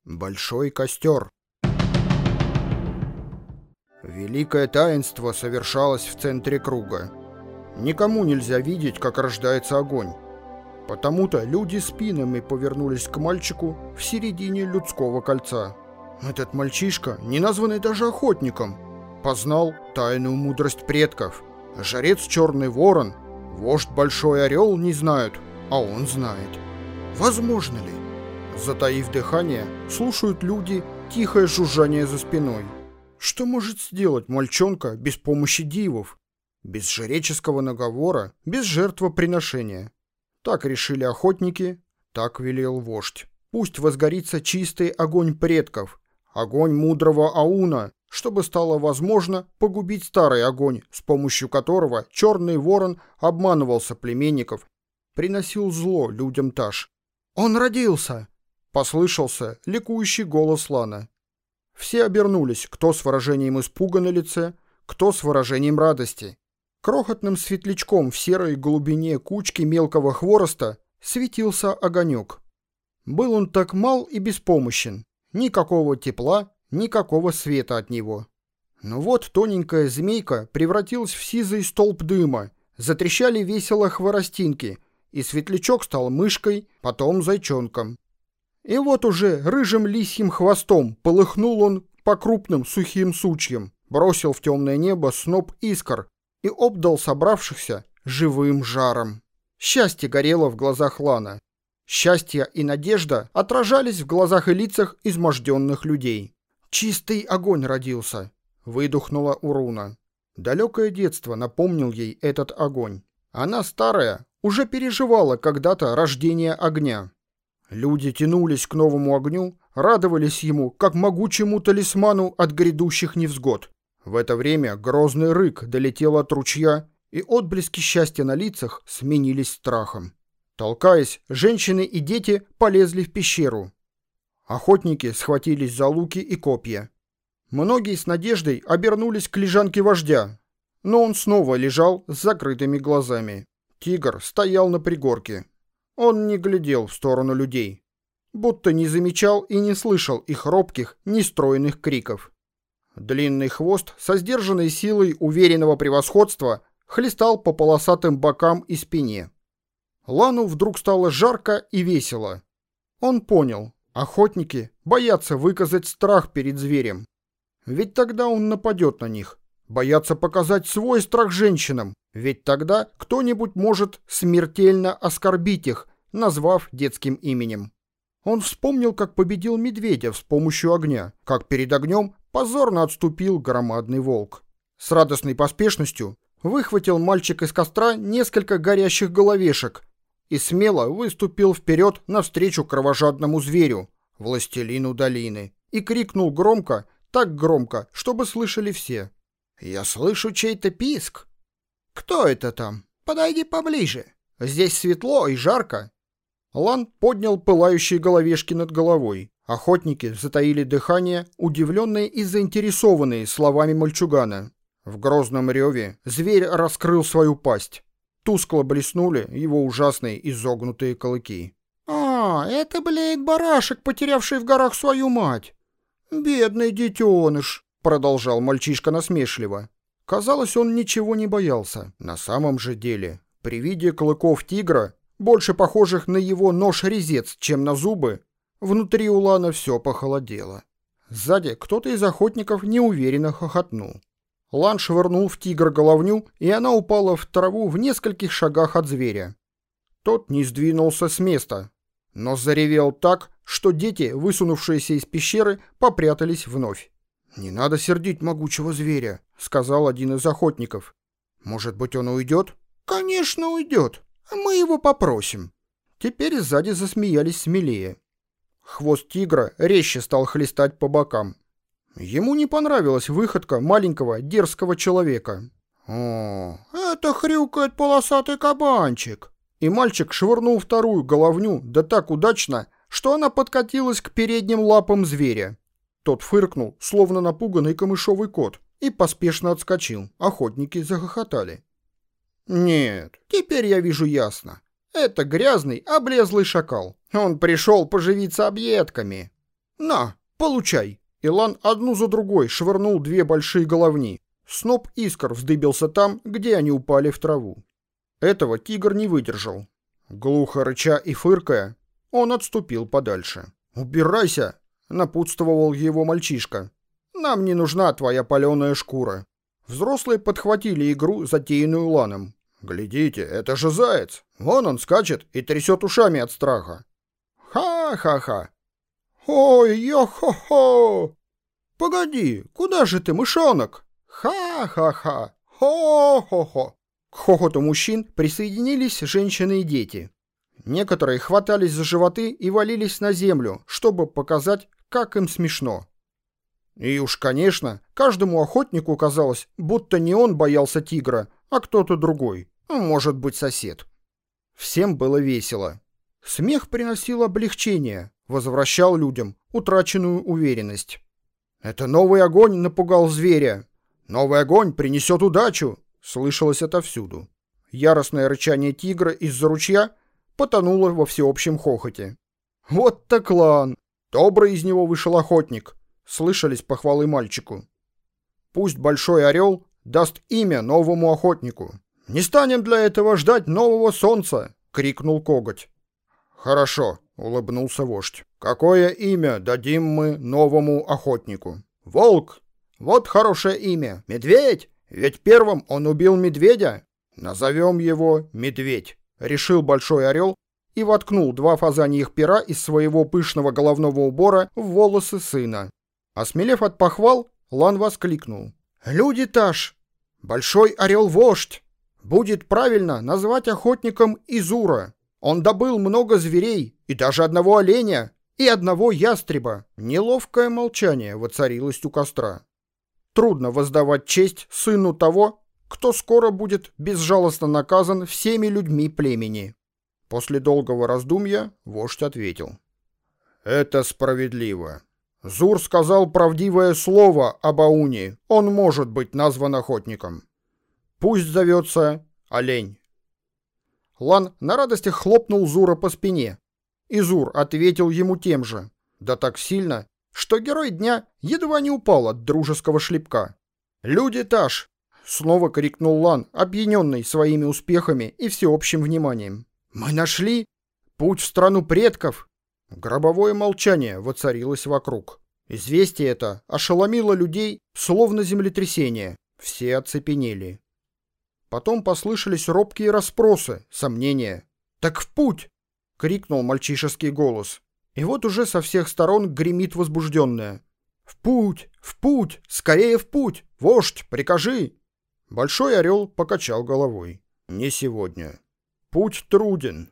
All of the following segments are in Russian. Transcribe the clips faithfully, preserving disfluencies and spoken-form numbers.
Большой костер. Великое таинство совершалось в центре круга. Никому нельзя видеть, как рождается огонь. Потому-то люди спинами повернулись к мальчику в середине людского кольца. Этот мальчишка, не названный даже охотником, познал тайную мудрость предков. Жрец Черный Ворон, вождь Большой Орел не знают, а он знает. Возможно ли? Затаив дыхание, слушают люди тихое жужжание за спиной. Что может сделать мальчонка без помощи дивов? Без жреческого наговора, без жертвоприношения. Так решили охотники, так велел вождь. Пусть возгорится чистый огонь предков, огонь мудрого Ауна, чтобы стало возможно погубить старый огонь, с помощью которого Черный Ворон обманывал соплеменников, приносил зло людям Таш. «Он родился!» — послышался ликующий голос Лана. Все обернулись, кто с выражением испуга на лице, кто с выражением радости. Крохотным светлячком в серой глубине кучки мелкого хвороста светился огонек. Был он так мал и беспомощен, никакого тепла, никакого света от него. Но вот тоненькая змейка превратилась в сизый столб дыма, затрещали весело хворостинки, и светлячок стал мышкой, потом зайчонком. И вот уже рыжим лисьим хвостом полыхнул он по крупным сухим сучьям, бросил в темное небо сноп искр и обдал собравшихся живым жаром. Счастье горело в глазах Лана. Счастье и надежда отражались в глазах и лицах изможденных людей. «Чистый огонь родился», — выдохнула Уруна. Далекое детство напомнил ей этот огонь. Она, старая, уже переживала когда-то рождение огня. Люди тянулись к новому огню, радовались ему, как могучему талисману от грядущих невзгод. В это время грозный рык долетел от ручья, и отблески счастья на лицах сменились страхом. Толкаясь, женщины и дети полезли в пещеру. Охотники схватились за луки и копья. Многие с надеждой обернулись к лежанке вождя, но он снова лежал с закрытыми глазами. Тигр стоял на пригорке. Он не глядел в сторону людей, будто не замечал и не слышал их робких, нестройных криков. Длинный хвост со сдержанной силой уверенного превосходства хлестал по полосатым бокам и спине. Лану вдруг стало жарко и весело. Он понял, охотники боятся выказать страх перед зверем. Ведь тогда он нападет на них. Боятся показать свой страх женщинам, ведь тогда кто-нибудь может смертельно оскорбить их, назвав детским именем. Он вспомнил, как победил медведя с помощью огня, как перед огнем позорно отступил громадный волк. С радостной поспешностью выхватил мальчик из костра несколько горящих головешек и смело выступил вперед навстречу кровожадному зверю, властелину долины, и крикнул громко, так громко, чтобы слышали все. «Я слышу чей-то писк. Кто это там? Подойди поближе. Здесь светло и жарко». Лан поднял пылающие головешки над головой. Охотники затаили дыхание, удивленные и заинтересованные словами мальчугана. В грозном реве зверь раскрыл свою пасть. Тускло блеснули его ужасные изогнутые клыки. «А, это, блядь, барашек, потерявший в горах свою мать. Бедный детеныш», — продолжал мальчишка насмешливо. Казалось, он ничего не боялся. На самом же деле, при виде клыков тигра, больше похожих на его нож-резец, чем на зубы, внутри у Лана все похолодело. Сзади кто-то из охотников неуверенно хохотнул. Лан швырнул в тигра головню, и она упала в траву в нескольких шагах от зверя. Тот не сдвинулся с места, но заревел так, что дети, высунувшиеся из пещеры, попрятались вновь. «Не надо сердить могучего зверя», — сказал один из охотников. «Может быть, он уйдет?» «Конечно, уйдет. Мы его попросим». Теперь сзади засмеялись смелее. Хвост тигра резче стал хлестать по бокам. Ему не понравилась выходка маленького дерзкого человека. «О, это хрюкает полосатый кабанчик». И мальчик швырнул вторую головню, да так удачно, что она подкатилась к передним лапам зверя. Тот фыркнул, словно напуганный камышовый кот, и поспешно отскочил. Охотники захохотали. «Нет, теперь я вижу ясно. Это грязный, облезлый шакал. Он пришел поживиться объедками». На, получай!» Илан одну за другой швырнул две большие головни. Сноп искр вздыбился там, где они упали в траву. Этого тигр не выдержал. Глухо рыча и фыркая, он отступил подальше. «Убирайся!» — напутствовал его мальчишка. «Нам не нужна твоя паленая шкура». Взрослые подхватили игру, затеянную Ланом. «Глядите, это же заяц! Вон он скачет и трясет ушами от страха!» «Ха-ха-ха! Ой-ё-хо-хо! Погоди, куда же ты, мышонок? Ха-ха-ха! Хо-хо-хо!» К хохоту мужчин присоединились женщины и дети. Некоторые хватались за животы и валились на землю, чтобы показать, как им смешно. И уж, конечно, каждому охотнику казалось, будто не он боялся тигра, а кто-то другой, может быть, сосед. Всем было весело. Смех приносил облегчение, возвращал людям утраченную уверенность. «Это новый огонь напугал зверя! Новый огонь принесет удачу!» Слышалось отовсюду. Яростное рычание тигра из-за ручья потонуло во всеобщем хохоте. «Вот так клан! Добрый из него вышел охотник!» Слышались похвалы мальчику. «Пусть Большой Орел даст имя новому охотнику. Не станем для этого ждать нового солнца!» — крикнул Коготь. «Хорошо», — улыбнулся вождь. «Какое имя дадим мы новому охотнику?» «Волк! Вот хорошее имя. Медведь! Ведь первым он убил медведя. Назовем его Медведь», — решил Большой Орел и воткнул два фазаньих пера из своего пышного головного убора в волосы сына. Осмелев от похвал, Лан воскликнул: «Люди Таш! Большой Орел-вождь! Будет правильно назвать охотником Изура. Он добыл много зверей, и даже одного оленя, и одного ястреба». Неловкое молчание воцарилось у костра. Трудно воздавать честь сыну того, кто скоро будет безжалостно наказан всеми людьми племени. После долгого раздумья вождь ответил: «Это справедливо. Зур сказал правдивое слово об Ауне. Он может быть назван охотником. Пусть зовется Олень». Лан на радостях хлопнул Зура по спине, и Зур ответил ему тем же, да так сильно, что герой дня едва не упал от дружеского шлепка. «Люди Таш!» — снова крикнул Лан, опьяненный своими успехами и всеобщим вниманием. «Мы нашли путь в страну предков!» Гробовое молчание воцарилось вокруг. Известие это ошеломило людей, словно землетрясение. Все оцепенели. Потом послышались робкие расспросы, сомнения. «Так в путь!» — крикнул мальчишеский голос. И вот уже со всех сторон гремит возбужденное: «В путь! В путь! Скорее в путь! Вождь, прикажи!» Большой Орел покачал головой. «Не сегодня. Путь труден.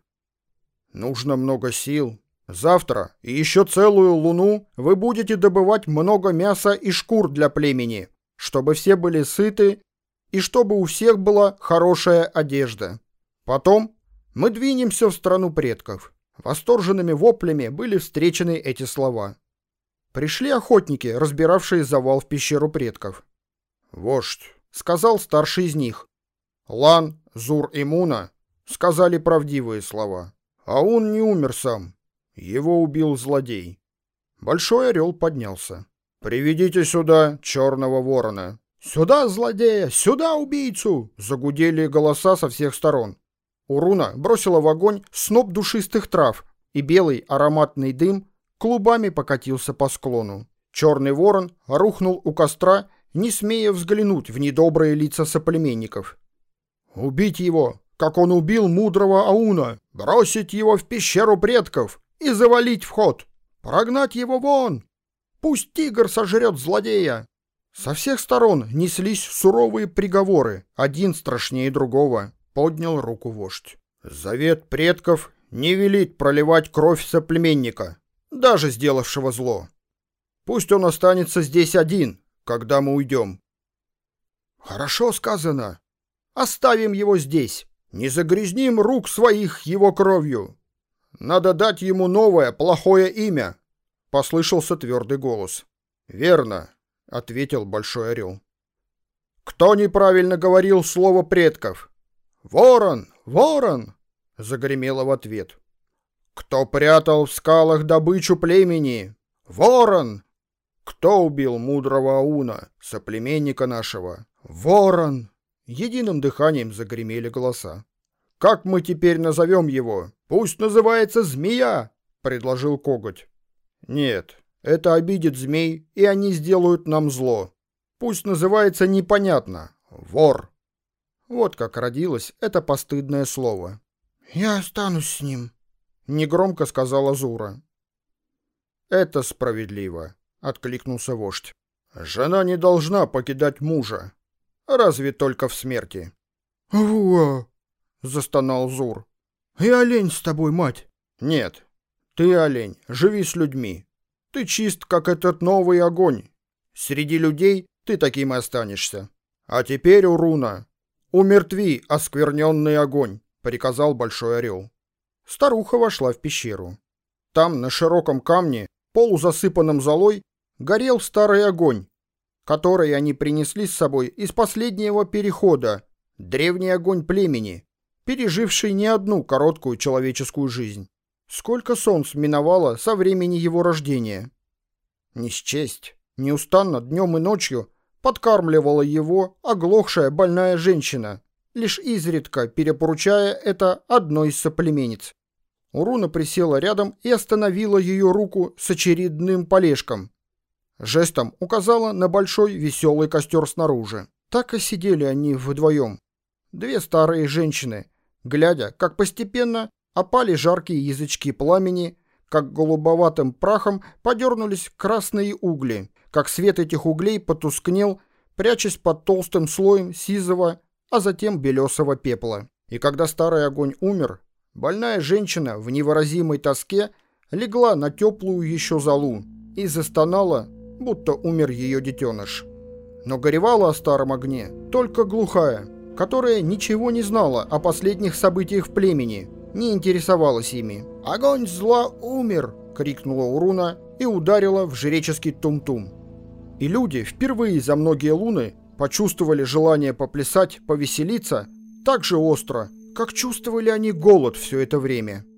Нужно много сил. Завтра и еще целую луну вы будете добывать много мяса и шкур для племени, чтобы все были сыты и чтобы у всех была хорошая одежда. Потом мы двинемся в страну предков». Восторженными воплями были встречены эти слова. Пришли охотники, разбиравшие завал в пещеру предков. «Вождь», — сказал старший из них. «Лан, Зур и Муна сказали правдивые слова. Аун не умер сам. Его убил злодей». Большой Орел поднялся. «Приведите сюда черного ворона». «Сюда злодея! Сюда убийцу!» Загудели голоса со всех сторон. Уруна бросила в огонь сноп душистых трав, и белый ароматный дым клубами покатился по склону. Черный ворон рухнул у костра, не смея взглянуть в недобрые лица соплеменников. «Убить его, как он убил мудрого Ауна! Бросить его в пещеру предков и завалить вход! Прогнать его вон! Пусть тигр сожрет злодея!» Со всех сторон неслись суровые приговоры, один страшнее другого. Поднял руку вождь. «Завет предков не велит проливать кровь соплеменника, даже сделавшего зло. Пусть он останется здесь один, когда мы уйдем». «Хорошо сказано. Оставим его здесь. Не загрязним рук своих его кровью. Надо дать ему новое, плохое имя», — послышался твердый голос. «Верно», — ответил Большой Орел. «Кто неправильно говорил слово предков?» «Ворон! Ворон!» — загремело в ответ. «Кто прятал в скалах добычу племени? «Ворон! Кто убил мудрого Ауна, соплеменника нашего? Ворон!» Единым дыханием загремели голоса. «Как мы теперь назовем его? Пусть называется Змея!» — предложил Коготь. «Нет, это обидит змей, и они сделают нам зло. Пусть называется непонятно. Вор!» Вот как родилось это постыдное слово. «Я останусь с ним», — негромко сказала Зура. «Это справедливо», — откликнулся вождь. «Жена не должна покидать мужа. Разве только в смерти». «Во!» — застонал Зур. «И олень с тобой, мать?» «Нет, ты, олень, живи с людьми. Ты чист, как этот новый огонь. Среди людей ты таким и останешься. А теперь, Уруна, умертви оскверненный огонь», — приказал Большой Орел. Старуха вошла в пещеру. Там, на широком камне, полузасыпанном золой, горел старый огонь, который они принесли с собой из последнего перехода, древний огонь племени, переживший не одну короткую человеческую жизнь. Сколько солнц миновало со времени его рождения. Не счесть, неустанно днем и ночью подкармливала его оглохшая больная женщина, лишь изредка перепоручая это одной из соплеменниц. Уруна присела рядом и остановила ее руку с очередным полежком. Жестом указала на большой веселый костер снаружи. Так и сидели они вдвоем. Две старые женщины, глядя, как постепенно опали жаркие язычки пламени, как голубоватым прахом подернулись красные угли, как свет этих углей потускнел, прячась под толстым слоем сизого, а затем белесого пепла. И когда старый огонь умер, больная женщина в невыразимой тоске легла на теплую еще золу и застонала, будто умер ее детеныш. Но горевала о старом огне только глухая, которая ничего не знала о последних событиях в племени, не интересовалась ими. «Огонь зла умер!» — крикнула Уруна и ударила в жреческий тум-тум. И люди впервые за многие луны почувствовали желание поплясать, повеселиться так же остро, как чувствовали они голод все это время.